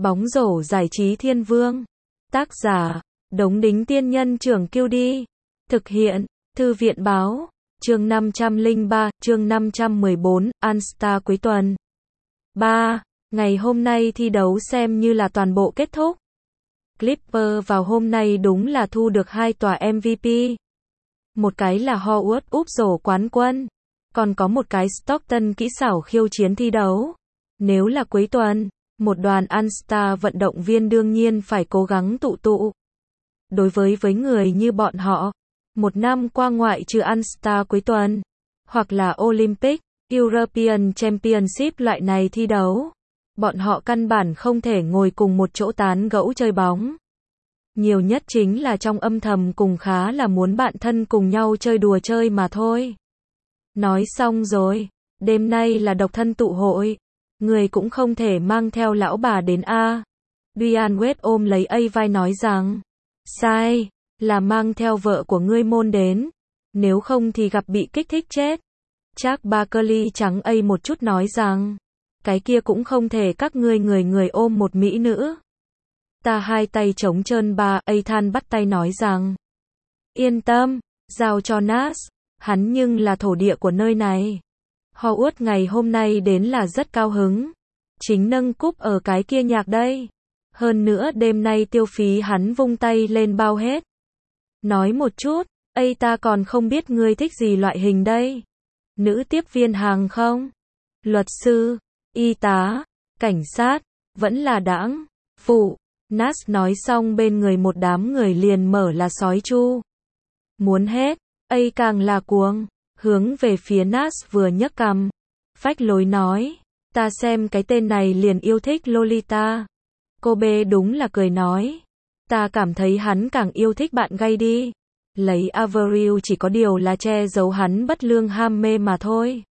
Bóng rổ giải trí thiên vương. Tác giả, Đống Đính Tiên Nhân Trưởng Kiêu Đi. Thực hiện, Thư viện Báo. Chương 503, chương 514, All-Star cuối tuần. 3. Ngày hôm nay thi đấu xem như là toàn bộ kết thúc. Clippers vào hôm nay đúng là thu được 2 tòa MVP. Một cái là Howard úp rổ quán quân, còn có một cái Stockton kỹ xảo khiêu chiến thi đấu. Nếu là cuối tuần, một đoàn All-Star vận động viên đương nhiên phải cố gắng tụ. Đối với người như bọn họ, một năm qua ngoại trừ All-Star cuối tuần, hoặc là Olympic, European Championship loại này thi đấu, bọn họ căn bản không thể ngồi cùng một chỗ tán gẫu chơi bóng. Nhiều nhất chính là trong âm thầm cùng khá là muốn bạn thân cùng nhau chơi đùa chơi mà thôi. Nói xong rồi, đêm nay là độc thân tụ hội, người cũng không thể mang theo lão bà đến a. Dwyane Wade ôm lấy A vai nói rằng, sai, là mang theo vợ của ngươi môn đến, nếu không thì gặp bị kích thích chết. Charles Barkley trắng A một chút nói rằng, cái kia cũng không thể các ngươi người ôm một mỹ nữ. Ta hai tay trống trơn ba, A than bắt tay nói rằng, yên tâm, giao cho Nas, hắn nhưng là thổ địa của nơi này. Howard ngày hôm nay đến là rất cao hứng, chính nâng cúp ở cái kia nhạc đây. Hơn nữa đêm nay tiêu phí hắn vung tay lên bao hết. Nói một chút, ta còn không biết ngươi thích gì loại hình đây. Nữ tiếp viên hàng không, luật sư, y tá, cảnh sát, vẫn là đãng phụ. Nas nói xong bên người một đám người liền mở là sói chu. Muốn hết, càng là cuồng, hướng về phía Nas vừa nhấc cằm, phách lối nói, ta xem cái tên này liền yêu thích Lolita. Cô B đúng là cười nói, ta cảm thấy hắn càng yêu thích bạn gay đi. Lấy Avril chỉ có điều là che giấu hắn bất lương ham mê mà thôi.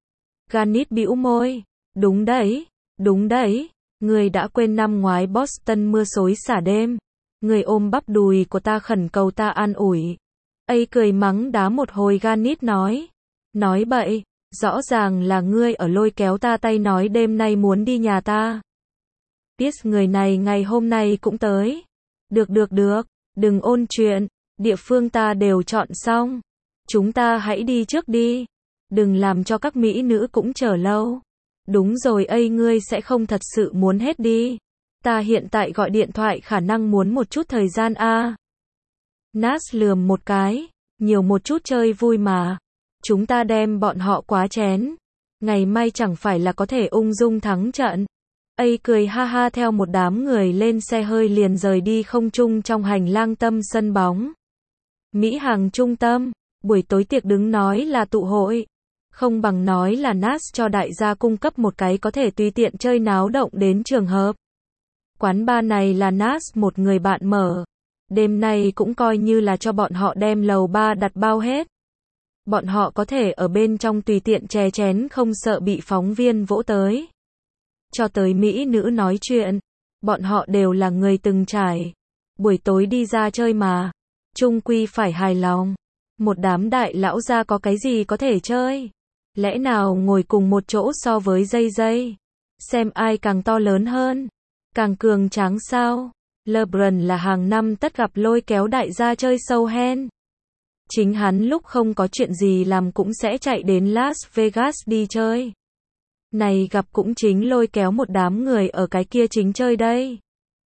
Ganit bĩu môi, đúng đấy, người đã quên năm ngoái Boston mưa xối xả đêm. Người ôm bắp đùi của ta khẩn cầu ta an ủi. Cười mắng đá một hồi. Ganit nói bậy, rõ ràng là ngươi ở lôi kéo ta tay nói đêm nay muốn đi nhà ta. Biết người này ngày hôm nay cũng tới. Được, đừng ôn chuyện, địa phương ta đều chọn xong. Chúng ta hãy đi trước đi. Đừng làm cho các mỹ nữ cũng chờ lâu. Đúng rồi ngươi sẽ không thật sự muốn hết đi. Ta hiện tại gọi điện thoại khả năng muốn một chút thời gian a. Nas lườm một cái, nhiều một chút chơi vui mà. Chúng ta đem bọn họ quá chén. Ngày mai chẳng phải là có thể ung dung thắng trận. Cười ha ha theo một đám người lên xe hơi liền rời đi không trung trong hành lang tâm sân bóng. Mỹ hàng trung tâm, buổi tối tiệc đứng nói là tụ hội. Không bằng nói là Nas cho đại gia cung cấp một cái có thể tùy tiện chơi náo động đến trường hợp. Quán bar này là Nas một người bạn mở. Đêm nay cũng coi như là cho bọn họ đem lầu ba đặt bao hết. Bọn họ có thể ở bên trong tùy tiện chè chén không sợ bị phóng viên vỗ tới. Cho tới mỹ nữ nói chuyện. Bọn họ đều là người từng trải. Buổi tối đi ra chơi mà. Chung quy phải hài lòng. Một đám đại lão gia có cái gì có thể chơi. Lẽ nào ngồi cùng một chỗ so với dây. Xem ai càng to lớn hơn. Càng cường tráng sao. LeBron là hàng năm tất gặp lôi kéo đại gia chơi sâu hen. Chính hắn lúc không có chuyện gì làm cũng sẽ chạy đến Las Vegas đi chơi. Này gặp cũng chính lôi kéo một đám người ở cái kia chính chơi đây.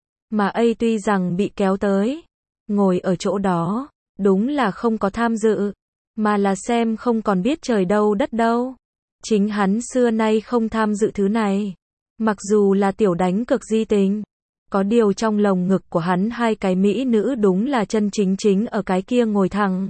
Mà tuy rằng bị kéo tới, ngồi ở chỗ đó, đúng là không có tham dự, mà là xem không còn biết trời đâu đất đâu. Chính hắn xưa nay không tham dự thứ này. Mặc dù là tiểu đánh cực di tình. Có điều trong lồng ngực của hắn hai cái mỹ nữ đúng là chân chính ở cái kia ngồi thẳng.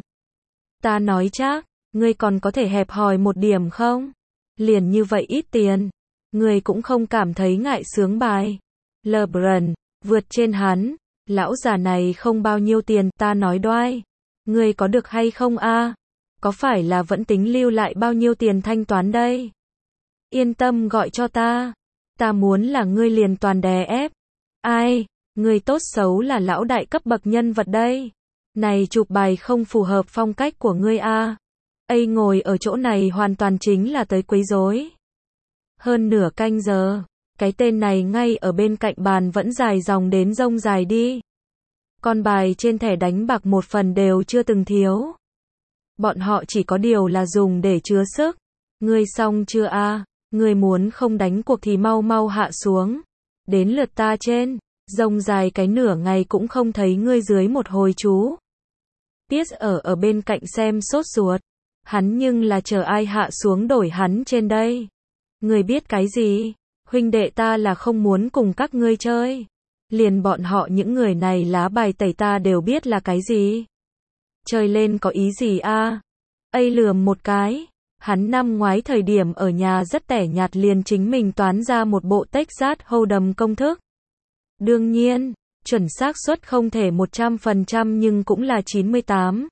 Ta nói chắc, ngươi còn có thể hẹp hòi một điểm không? Liền như vậy ít tiền, ngươi cũng không cảm thấy ngại sướng bài. LeBron, vượt trên hắn, lão già này không bao nhiêu tiền, ta nói đoai. Ngươi có được hay không a? Có phải là vẫn tính lưu lại bao nhiêu tiền thanh toán đây? Yên tâm gọi cho ta. Ta muốn là ngươi liền toàn đè ép. Ai, người tốt xấu là lão đại cấp bậc nhân vật đây. Này chụp bài không phù hợp phong cách của ngươi a. Ngồi ở chỗ này hoàn toàn chính là tới quấy rối. Hơn nửa canh giờ, Cái tên này ngay ở bên cạnh bàn vẫn dài dòng đến rông dài đi. Con bài trên thẻ đánh bạc một phần đều chưa từng thiếu. Bọn họ chỉ có điều là dùng để chứa sức. Ngươi xong chưa a? Ngươi muốn không đánh cuộc thì mau mau hạ xuống. Đến lượt ta trên. Rông dài cái nửa ngày cũng không thấy ngươi dưới một hồi chú. Pierce ở bên cạnh xem sốt ruột. Hắn nhưng là chờ ai hạ xuống đổi hắn trên đây. Ngươi biết cái gì? Huynh đệ ta là không muốn cùng các ngươi chơi. Liền bọn họ những người này lá bài tẩy ta đều biết là cái gì. Chơi lên có ý gì a? Ây lườm một cái. Hắn năm ngoái thời điểm ở nhà rất tẻ nhạt liền chính mình toán ra một bộ Texas Hold'em công thức. Đương nhiên, chuẩn xác suất không thể 100% nhưng cũng là 98.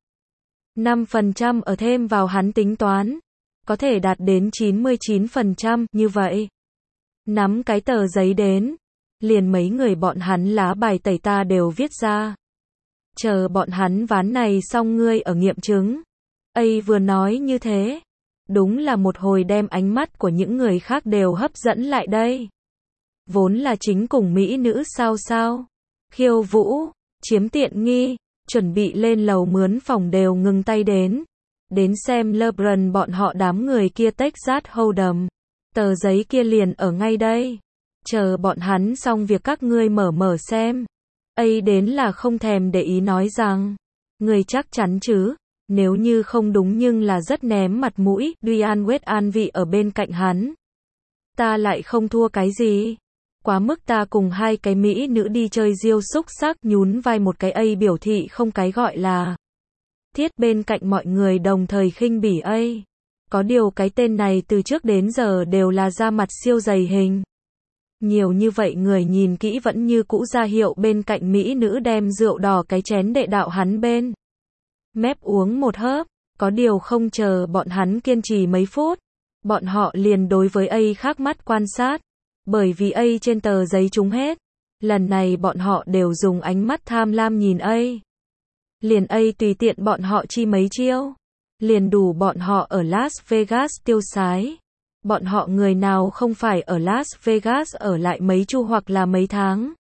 5% ở thêm vào hắn tính toán. Có thể đạt đến 99% như vậy. Nắm cái tờ giấy đến. Liền mấy người bọn hắn lá bài tẩy ta đều viết ra. Chờ bọn hắn ván này xong ngươi ở nghiệm chứng. Ây vừa nói như thế. Đúng là một hồi đem ánh mắt của những người khác đều hấp dẫn lại đây. Vốn là chính cùng mỹ nữ sao. Khiêu vũ, chiếm tiện nghi, chuẩn bị lên lầu mướn phòng đều ngừng tay đến. Đến xem LeBron bọn họ đám người kia Texas Hold'em. Tờ giấy kia liền ở ngay đây. Chờ bọn hắn xong việc các ngươi mở xem. Ây đến là không thèm để ý nói rằng. Người chắc chắn chứ. Nếu như không đúng nhưng là rất ném mặt mũi. Dwayne Wade an vị ở bên cạnh hắn. Ta lại không thua cái gì. Quá mức ta cùng hai cái mỹ nữ đi chơi diêu xúc sắc nhún vai một cái A biểu thị không cái gọi là. Thiết bên cạnh mọi người đồng thời khinh bỉ A. Có điều cái tên này từ trước đến giờ đều là da mặt siêu dày hình. Nhiều như vậy người nhìn kỹ vẫn như cũ ra hiệu bên cạnh mỹ nữ đem rượu đỏ cái chén đệ đạo hắn bên. Mép uống một hớp, có điều không chờ bọn hắn kiên trì mấy phút. Bọn họ liền đối với A khác mắt quan sát. Bởi vì A trên tờ giấy trúng hết. Lần này bọn họ đều dùng ánh mắt tham lam nhìn A. Liền A tùy tiện bọn họ chi mấy chiêu. Liền đủ bọn họ ở Las Vegas tiêu sái. Bọn họ người nào không phải ở Las Vegas ở lại mấy chu hoặc là mấy tháng.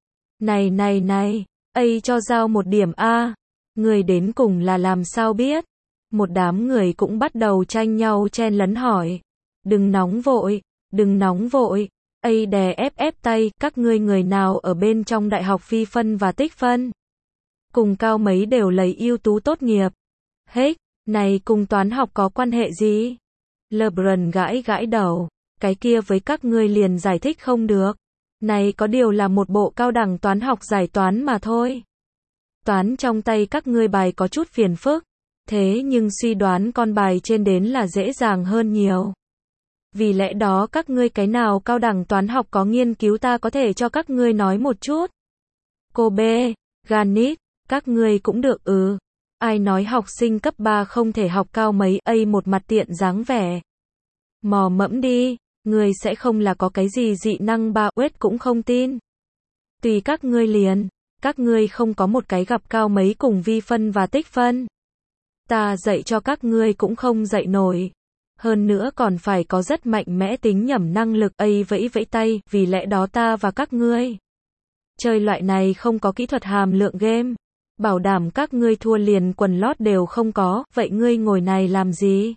Này, A cho giao một điểm A. Người đến cùng là làm sao biết. Một đám người cũng bắt đầu tranh nhau chen lấn hỏi. Đừng nóng vội. A đè ép tay, các ngươi người nào ở bên trong đại học phi phân và tích phân. Cùng cao mấy đều lấy ưu tú tốt nghiệp. Hết, này cùng toán học có quan hệ gì? LeBron gãi đầu, cái kia với các ngươi liền giải thích không được. Này có điều là một bộ cao đẳng toán học giải toán mà thôi. Toán trong tay các ngươi bài có chút phiền phức, thế nhưng suy đoán con bài trên đến là dễ dàng hơn nhiều. Vì lẽ đó các ngươi cái nào cao đẳng toán học có nghiên cứu ta có thể cho các ngươi nói một chút. Cô B, Ganit, các ngươi cũng được Ai nói học sinh cấp 3 không thể học cao mấy A một mặt tiện dáng vẻ. Mò mẫm đi, ngươi sẽ không là có cái gì dị năng ba Wade cũng không tin. Tùy các ngươi liền, các ngươi không có một cái gặp cao mấy cùng vi phân và tích phân. Ta dạy cho các ngươi cũng không dạy nổi. Hơn nữa còn phải có rất mạnh mẽ tính nhẩm năng lực A vẫy tay, vì lẽ đó ta và các ngươi. Chơi loại này không có kỹ thuật hàm lượng game. Bảo đảm các ngươi thua liền quần lót đều không có, vậy ngươi ngồi này làm gì?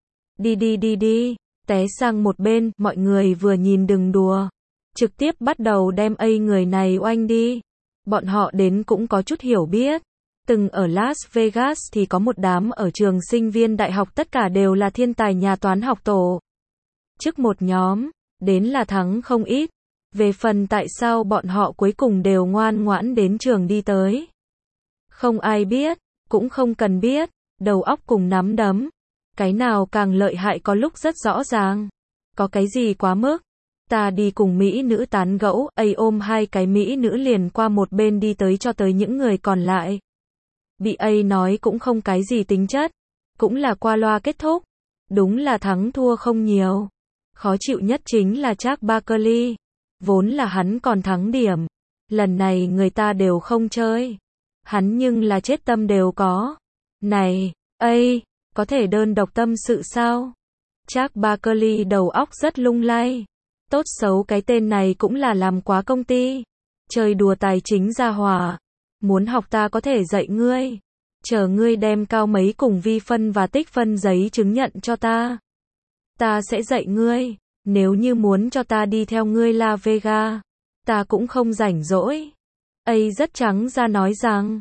Đi, té sang một bên, mọi người vừa nhìn đừng đùa. Trực tiếp bắt đầu đem A người này oanh đi. Bọn họ đến cũng có chút hiểu biết. Từng ở Las Vegas thì có một đám ở trường sinh viên đại học tất cả đều là thiên tài nhà toán học tổ. Trước một nhóm, đến là thắng không ít. Về phần tại sao bọn họ cuối cùng đều ngoan ngoãn đến trường đi tới. Không ai biết, cũng không cần biết, đầu óc cùng nắm đấm. Cái nào càng lợi hại có lúc rất rõ ràng. Có cái gì quá mức. Ta đi cùng mỹ nữ tán gẫu, A ôm hai cái mỹ nữ liền qua một bên đi tới cho tới những người còn lại. Bị A nói cũng không cái gì tính chất. Cũng là qua loa kết thúc. Đúng là thắng thua không nhiều. Khó chịu nhất chính là Charles Barkley. Vốn là hắn còn thắng điểm. Lần này người ta đều không chơi. Hắn nhưng là chết tâm đều có. Này, A, có thể đơn độc tâm sự sao? Charles Barkley đầu óc rất lung lay. Tốt xấu cái tên này cũng là làm quá công ty. Chơi đùa tài chính ra hỏa. Muốn học ta có thể dạy ngươi. Chờ ngươi đem cao mấy cùng vi phân và tích phân giấy chứng nhận cho ta. Ta sẽ dạy ngươi. Nếu như muốn cho ta đi theo ngươi La Vega, ta cũng không rảnh rỗi. Ấy rất trắng ra nói rằng,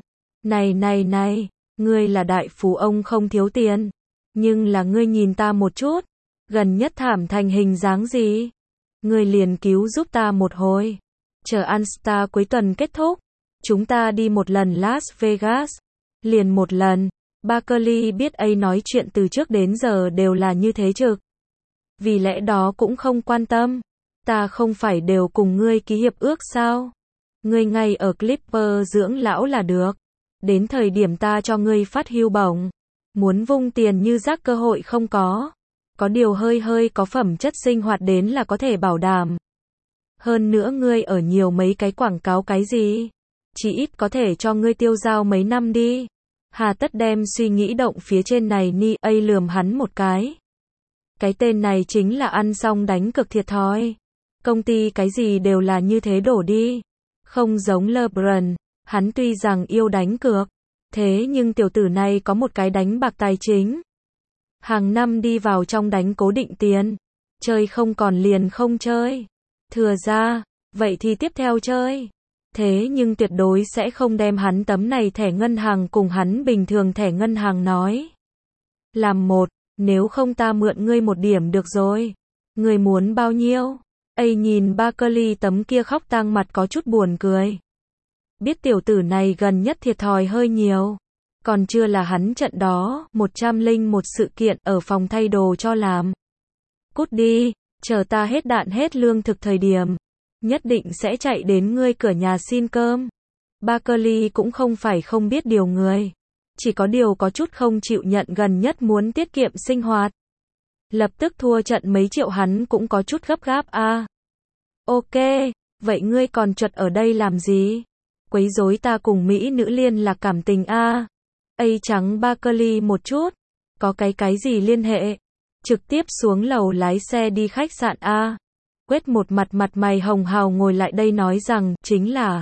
này, ngươi là đại phú ông không thiếu tiền. Nhưng là ngươi nhìn ta một chút, gần nhất thảm thành hình dáng gì? Ngươi liền cứu giúp ta một hồi. Chờ All-Star cuối tuần kết thúc, chúng ta đi một lần Las Vegas. Liền một lần. Barkley biết ấy nói chuyện từ trước đến giờ đều là như thế trực. Vì lẽ đó cũng không quan tâm. Ta không phải đều cùng ngươi ký hiệp ước sao? Ngươi ngay ở Clipper dưỡng lão là được. Đến thời điểm ta cho ngươi phát hưu bổng. Muốn vung tiền như rác cơ hội không có. Có điều hơi có phẩm chất sinh hoạt đến là có thể bảo đảm. Hơn nữa ngươi ở nhiều mấy cái quảng cáo cái gì? Chỉ ít có thể cho ngươi tiêu dao mấy năm đi. Hà tất đem suy nghĩ động phía trên này ni. Ấy lườm hắn một cái. Cái tên này chính là ăn xong đánh cực thiệt thòi. Công ty cái gì đều là như thế đổ đi. Không giống LeBron, hắn tuy rằng yêu đánh cược. Thế nhưng tiểu tử này có một cái đánh bạc tài chính. Hàng năm đi vào trong đánh cố định tiền. Chơi không còn liền không chơi. Thừa ra, vậy thì tiếp theo chơi. Thế nhưng tuyệt đối sẽ không đem hắn tấm này thẻ ngân hàng cùng hắn bình thường thẻ ngân hàng nói. Làm một, nếu không ta mượn ngươi một điểm được rồi. Ngươi muốn bao nhiêu? Ấy nhìn Barkley tấm kia khóc tang mặt có chút buồn cười. Biết tiểu tử này gần nhất thiệt thòi hơi nhiều. Còn chưa là hắn trận đó, 101 sự kiện ở phòng thay đồ cho làm. Cút đi, chờ ta hết đạn hết lương thực thời điểm. Nhất định sẽ chạy đến ngươi cửa nhà xin cơm. Barkley cũng không phải không biết điều người. Chỉ có điều có chút không chịu nhận gần nhất muốn tiết kiệm sinh hoạt. Lập tức thua trận mấy triệu hắn cũng có chút gấp gáp a. Ok, vậy ngươi còn chật ở đây làm gì? Quấy rối ta cùng Mỹ nữ liên lạc cảm tình a. Ấy trắng Barkley một chút. Có cái gì liên hệ? Trực tiếp xuống lầu lái xe đi khách sạn a. Quét một mặt mày hồng hào ngồi lại đây nói rằng, chính là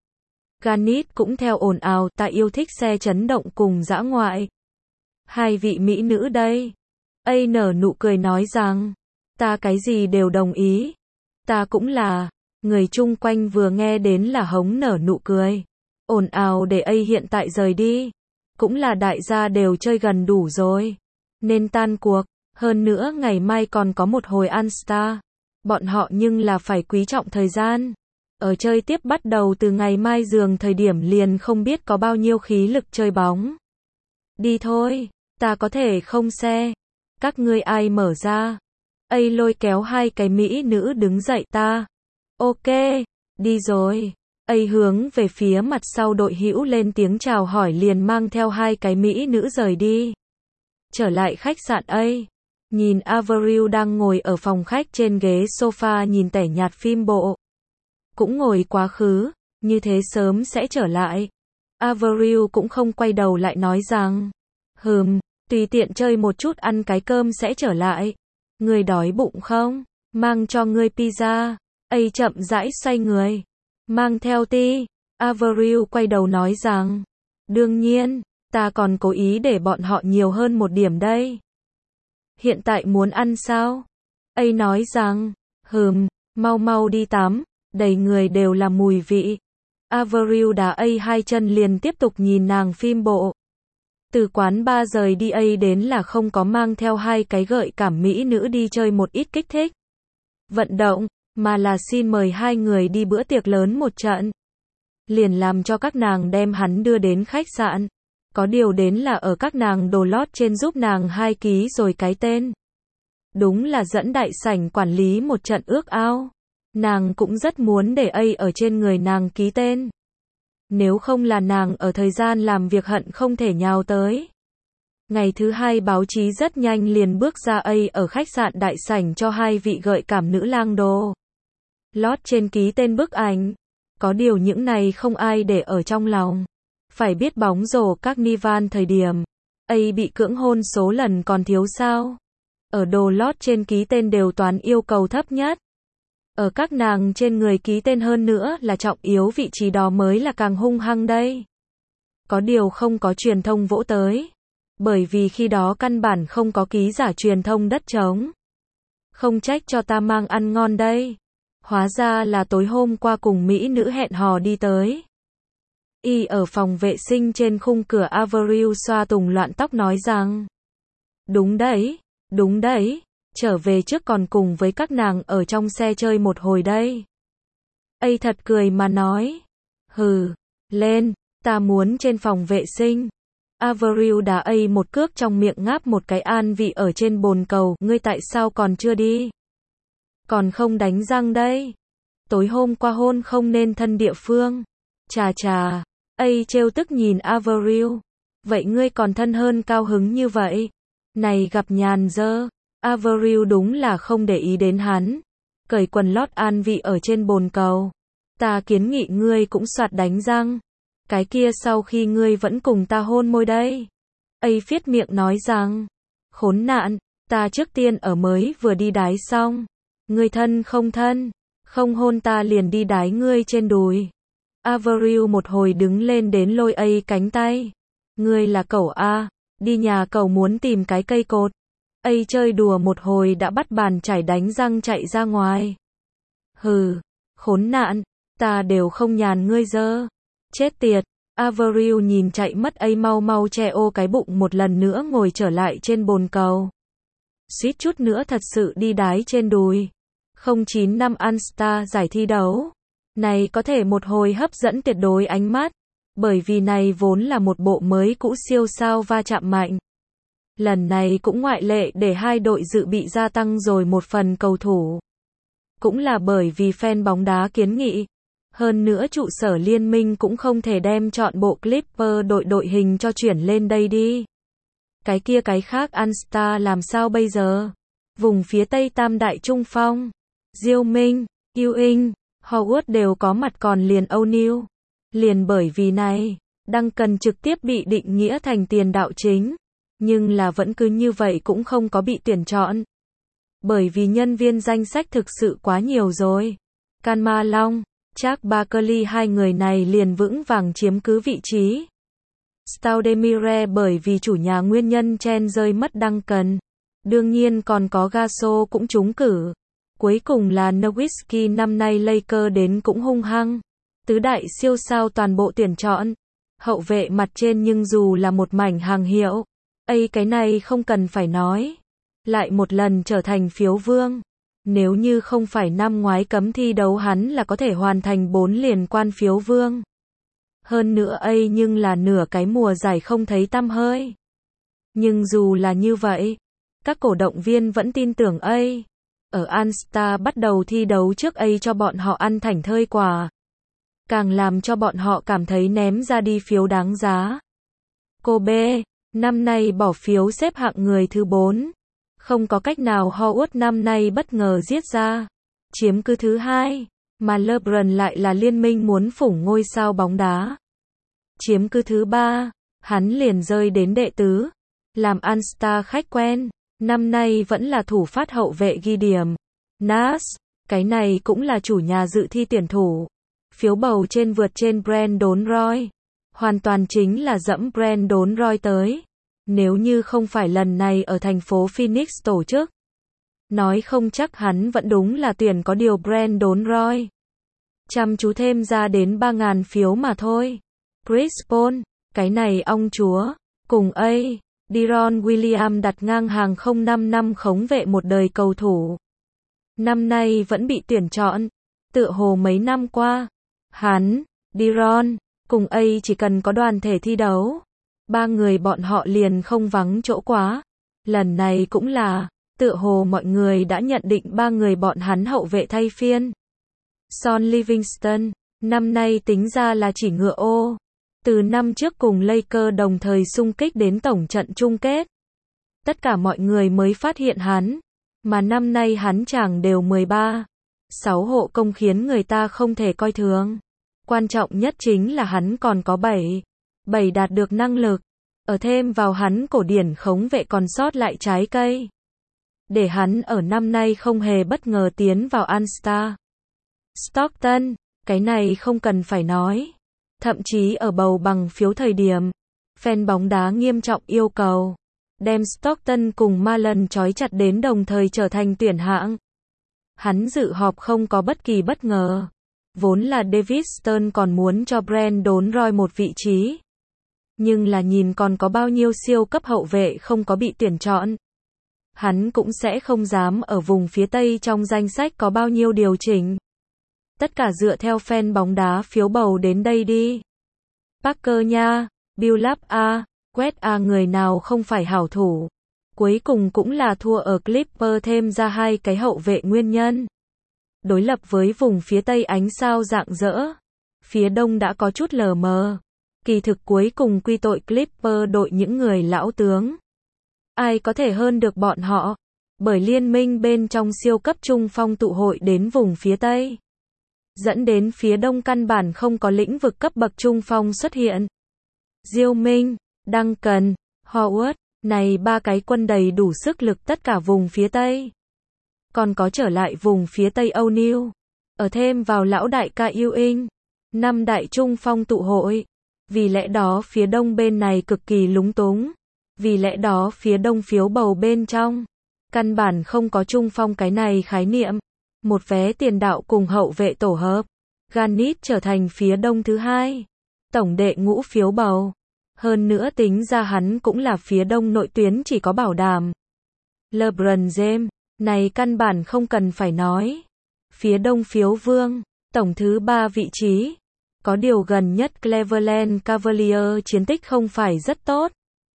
Ganit cũng theo ồn ào, ta yêu thích xe chấn động cùng dã ngoại. Hai vị mỹ nữ đây. Ấy nở nụ cười nói rằng, ta cái gì đều đồng ý. Ta cũng là. Người chung quanh vừa nghe đến là hống nở nụ cười. Ồn ào để ấy hiện tại rời đi. Cũng là đại gia đều chơi gần đủ rồi. Nên tan cuộc. Hơn nữa ngày mai còn có một hồi All-Star. Bọn họ nhưng là phải quý trọng thời gian. Ở chơi tiếp bắt đầu từ ngày mai giường thời điểm liền không biết có bao nhiêu khí lực chơi bóng. Đi thôi, ta có thể không xe. Các ngươi ai mở ra? Ấy lôi kéo hai cái mỹ nữ đứng dậy ta. Ok, đi rồi. Ấy hướng về phía mặt sau đội hữu lên tiếng chào hỏi liền mang theo hai cái mỹ nữ rời đi. Trở lại khách sạn ấy. Nhìn Avril đang ngồi ở phòng khách trên ghế sofa nhìn tẻ nhạt phim bộ. Cũng ngồi quá khứ, như thế sớm sẽ trở lại. Avril cũng không quay đầu lại nói rằng, tùy tiện chơi một chút ăn cái cơm sẽ trở lại. Ngươi đói bụng không? Mang cho ngươi pizza. Ấy chậm rãi xoay người. Mang theo ti. Avril quay đầu nói rằng, đương nhiên, ta còn cố ý để bọn họ nhiều hơn một điểm đây. Hiện tại muốn ăn sao? Ấy nói rằng, mau đi tắm, đầy người đều là mùi vị. Avril đá ấy hai chân liền tiếp tục nhìn nàng phim bộ. Từ quán bar rời đi ấy đến là không có mang theo hai cái gợi cảm mỹ nữ đi chơi một ít kích thích vận động, mà là xin mời hai người đi bữa tiệc lớn một trận. Liền làm cho các nàng đem hắn đưa đến khách sạn. Có điều đến là ở các nàng đồ lót trên giúp nàng hai ký rồi cái tên. Đúng là dẫn đại sảnh quản lý một trận ước ao. Nàng cũng rất muốn để ấy ở trên người nàng ký tên. Nếu không là nàng ở thời gian làm việc hận không thể nhào tới. Ngày thứ hai báo chí rất nhanh liền bước ra ấy ở khách sạn đại sảnh cho hai vị gợi cảm nữ lang đồ lót trên ký tên bức ảnh. Có điều những này không ai để ở trong lòng. Phải biết bóng rổ Carnival thời điểm ấy bị cưỡng hôn số lần còn thiếu sao. Ở đồ lót trên ký tên đều toán yêu cầu thấp nhất. Ở các nàng trên người ký tên hơn nữa là trọng yếu vị trí đó mới là càng hung hăng đây. Có điều không có truyền thông vỗ tới. Bởi vì khi đó căn bản không có ký giả truyền thông đất trống. Không trách cho ta mang ăn ngon đây. Hóa ra là tối hôm qua cùng mỹ nữ hẹn hò đi tới. Y ở phòng vệ sinh trên khung cửa Avril xoa tùng loạn tóc nói rằng. Đúng đấy, trở về trước còn cùng với các nàng ở trong xe chơi một hồi đây. Ây thật cười mà nói. Hừ, lên, ta muốn trên phòng vệ sinh. Avril đá Ây một cước trong miệng ngáp một cái an vị ở trên bồn cầu. Ngươi tại sao còn chưa đi? Còn không đánh răng đây. Tối hôm qua hôn không nên thân địa phương. Chà, Ây trêu tức nhìn Avril. Vậy ngươi còn thân hơn cao hứng như vậy? Này gặp nhàn dơ. Avril đúng là không để ý đến hắn. Cởi quần lót an vị ở trên bồn cầu. Ta kiến nghị ngươi cũng soạt đánh răng. Cái kia sau khi ngươi vẫn cùng ta hôn môi đây. Ây phiết miệng nói rằng. Khốn nạn, ta trước tiên ở mới vừa đi đái xong. Ngươi thân, không hôn ta liền đi đái ngươi trên đùi. Avril một hồi đứng lên đến lôi Ây cánh tay. Ngươi là cẩu a, đi nhà cậu muốn tìm cái cây cột. Ây chơi đùa một hồi đã bắt bàn chải đánh răng chạy ra ngoài. Hừ, khốn nạn, ta đều không nhàn ngươi dơ. Chết tiệt, Avril nhìn chạy mất Ây mau mau che ô cái bụng một lần nữa ngồi trở lại trên bồn cầu. Suýt chút nữa thật sự đi đái trên đùi. 09 năm All-Star giải thi đấu. Này có thể một hồi hấp dẫn tuyệt đối ánh mắt. Bởi vì này vốn là một bộ mới cũ siêu sao va chạm mạnh. Lần này cũng ngoại lệ để hai đội dự bị gia tăng rồi một phần cầu thủ. Cũng là bởi vì fan bóng đá kiến nghị. Hơn nữa trụ sở liên minh cũng không thể đem chọn bộ Clipper đội hình cho chuyển lên đây đi. Cái kia cái khác All-Star làm sao bây giờ? Vùng phía Tây Tam Đại Trung Phong, Diêu Minh, Ewing, Howard đều có mặt còn liền O'Neal. Liền bởi vì này, Duncan trực tiếp bị định nghĩa thành tiền đạo chính. Nhưng là vẫn cứ như vậy cũng không có bị tuyển chọn. Bởi vì nhân viên danh sách thực sự quá nhiều rồi. Kanma Long, Charles Barkley hai người này liền vững vàng chiếm cứ vị trí. Stoudemire bởi vì chủ nhà nguyên nhân chen rơi mất Duncan. Đương nhiên còn có Gasol cũng trúng cử. Cuối cùng là Nowitzki năm nay Lakers đến cũng hung hăng. Tứ đại siêu sao toàn bộ tuyển chọn. Hậu vệ mặt trên nhưng dù là một mảnh hàng hiệu. Ây cái này không cần phải nói. Lại một lần trở thành phiếu vương. Nếu như không phải năm ngoái cấm thi đấu hắn là có thể hoàn thành 4 liên quan phiếu vương. Hơn nữa Ây nhưng là nửa cái mùa giải không thấy tăm hơi. Nhưng dù là như vậy, các cổ động viên vẫn tin tưởng Ây. Ở All-Star bắt đầu thi đấu trước Ây cho bọn họ ăn thảnh thơi quà. Càng làm cho bọn họ cảm thấy ném ra đi phiếu đáng giá. Kobe, năm nay bỏ phiếu xếp hạng người thứ 4. Không có cách nào Howard năm nay bất ngờ giết ra. Chiếm cứ thứ 2. Mà LeBron lại là liên minh muốn phủng ngôi sao bóng đá. Chiếm cứ thứ 3. Hắn liền rơi đến đệ tứ. Làm All-Star khách quen. Năm nay vẫn là thủ phát hậu vệ ghi điểm. Nash, cái này cũng là chủ nhà dự thi tuyển thủ. Phiếu bầu trên vượt trên Brandon Roy. Hoàn toàn chính là dẫm Brandon Roy tới. Nếu như không phải lần này ở thành phố Phoenix tổ chức. Nói không chắc hắn vẫn đúng là tuyển có điều Brandon Roy. Chăm chú thêm ra đến 3.000 phiếu mà thôi. Chris Paul, cái này ông chúa. Cùng Deron Williams đặt ngang hàng 05 năm khống vệ một đời cầu thủ. Năm nay vẫn bị tuyển chọn. Tựa hồ mấy năm qua. Hắn, Deron, cùng chỉ cần có đoàn thể thi đấu. Ba người bọn họ liền không vắng chỗ quá. Lần này cũng là, tựa hồ mọi người đã nhận định ba người bọn hắn hậu vệ thay phiên. Sean Livingston, năm nay tính ra là chỉ ngựa ô. Từ năm trước cùng Lakers đồng thời xung kích đến tổng trận chung kết. Tất cả mọi người mới phát hiện hắn. Mà năm nay hắn chẳng đều 13. 6 hộ công khiến người ta không thể coi thường. Quan trọng nhất chính là hắn còn có 7 đạt được năng lực. Ở thêm vào hắn cổ điển khống vệ còn sót lại trái cây. Để hắn ở năm nay không hề bất ngờ tiến vào All-Star. Stockton, cái này không cần phải nói. Thậm chí ở bầu bằng phiếu thời điểm, fan bóng đá nghiêm trọng yêu cầu đem Stockton cùng Marlon trói chặt đến đồng thời trở thành tuyển hạng. Hắn dự họp không có bất kỳ bất ngờ. Vốn là David Stern còn muốn cho Brandon Roy một vị trí. Nhưng là nhìn còn có bao nhiêu siêu cấp hậu vệ không có bị tuyển chọn. Hắn cũng sẽ không dám ở vùng phía Tây trong danh sách có bao nhiêu điều chỉnh. Tất cả dựa theo fan bóng đá phiếu bầu đến đây đi. Parker nha, Billups A, West A người nào không phải hảo thủ. Cuối cùng cũng là thua ở Clipper thêm ra hai cái hậu vệ nguyên nhân. Đối lập với vùng phía Tây ánh sao rạng rỡ. Phía Đông đã có chút lờ mờ. Kỳ thực cuối cùng quy tội Clipper đội những người lão tướng. Ai có thể hơn được bọn họ? Bởi liên minh bên trong siêu cấp trung phong tụ hội đến vùng phía Tây. Dẫn đến phía Đông căn bản không có lĩnh vực cấp bậc trung phong xuất hiện. Diêu Minh, Duncan, Howard, này ba cái quân đầy đủ sức lực tất cả vùng phía Tây. Còn có trở lại vùng phía Tây O'Neal. Ở thêm vào lão đại ca Ewing. 5 đại trung phong tụ hội. Vì lẽ đó phía Đông bên này cực kỳ lúng túng. Vì lẽ đó phía Đông phiếu bầu bên trong. Căn bản không có trung phong cái này khái niệm. Một vé tiền đạo cùng hậu vệ tổ hợp. Garnett trở thành phía Đông thứ hai. Tổng đệ ngũ phiếu bầu. Hơn nữa tính ra hắn cũng là phía Đông nội tuyến chỉ có bảo đảm. LeBron James, này căn bản không cần phải nói. Phía Đông phiếu vương, tổng thứ 3 vị trí. Có điều gần nhất Cleveland Cavaliers chiến tích không phải rất tốt.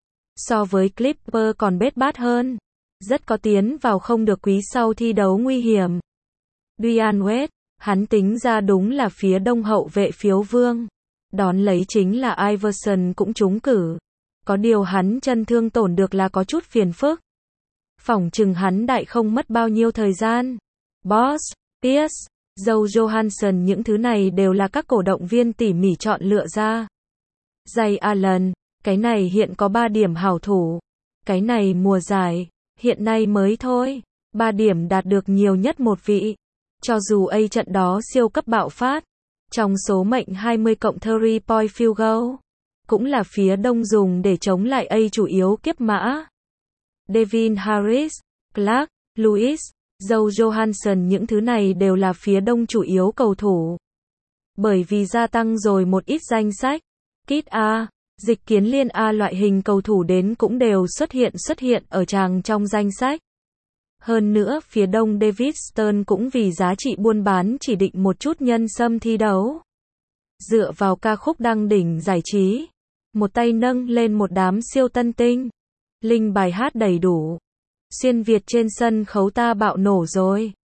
So với Clipper còn bết bát hơn. Rất có tiến vào không được quý sau thi đấu nguy hiểm. Dwyane Wade, hắn tính ra đúng là phía Đông hậu vệ phiếu vương. Đón lấy chính là Iverson cũng trúng cử. Có điều hắn chân thương tổn được là có chút phiền phức. Phỏng chừng hắn đại không mất bao nhiêu thời gian. Boss, Pierce, Joe Johansson những thứ này đều là các cổ động viên tỉ mỉ chọn lựa ra. Ray Allen, cái này hiện có 3 điểm hảo thủ. Cái này mùa giải, hiện nay mới thôi. 3 điểm đạt được nhiều nhất một vị. Cho dù A trận đó siêu cấp bạo phát. Trong số mệnh 20 cộng 30 point field goal. Cũng là phía Đông dùng để chống lại A chủ yếu kiếp mã. Devin Harris, Clark, Lewis, Joe Johansson những thứ này đều là phía Đông chủ yếu cầu thủ. Bởi vì gia tăng rồi một ít danh sách. Kit A, Dịch Kiến Liên A loại hình cầu thủ đến cũng đều xuất hiện ở tràng trong danh sách. Hơn nữa phía Đông David Stern cũng vì giá trị buôn bán chỉ định một chút nhân xâm thi đấu. Dựa vào ca khúc đăng đỉnh giải trí. Một tay nâng lên một đám siêu tân tinh. Linh bài hát đầy đủ. Xuyên Việt trên sân khấu ta bạo nổ rồi.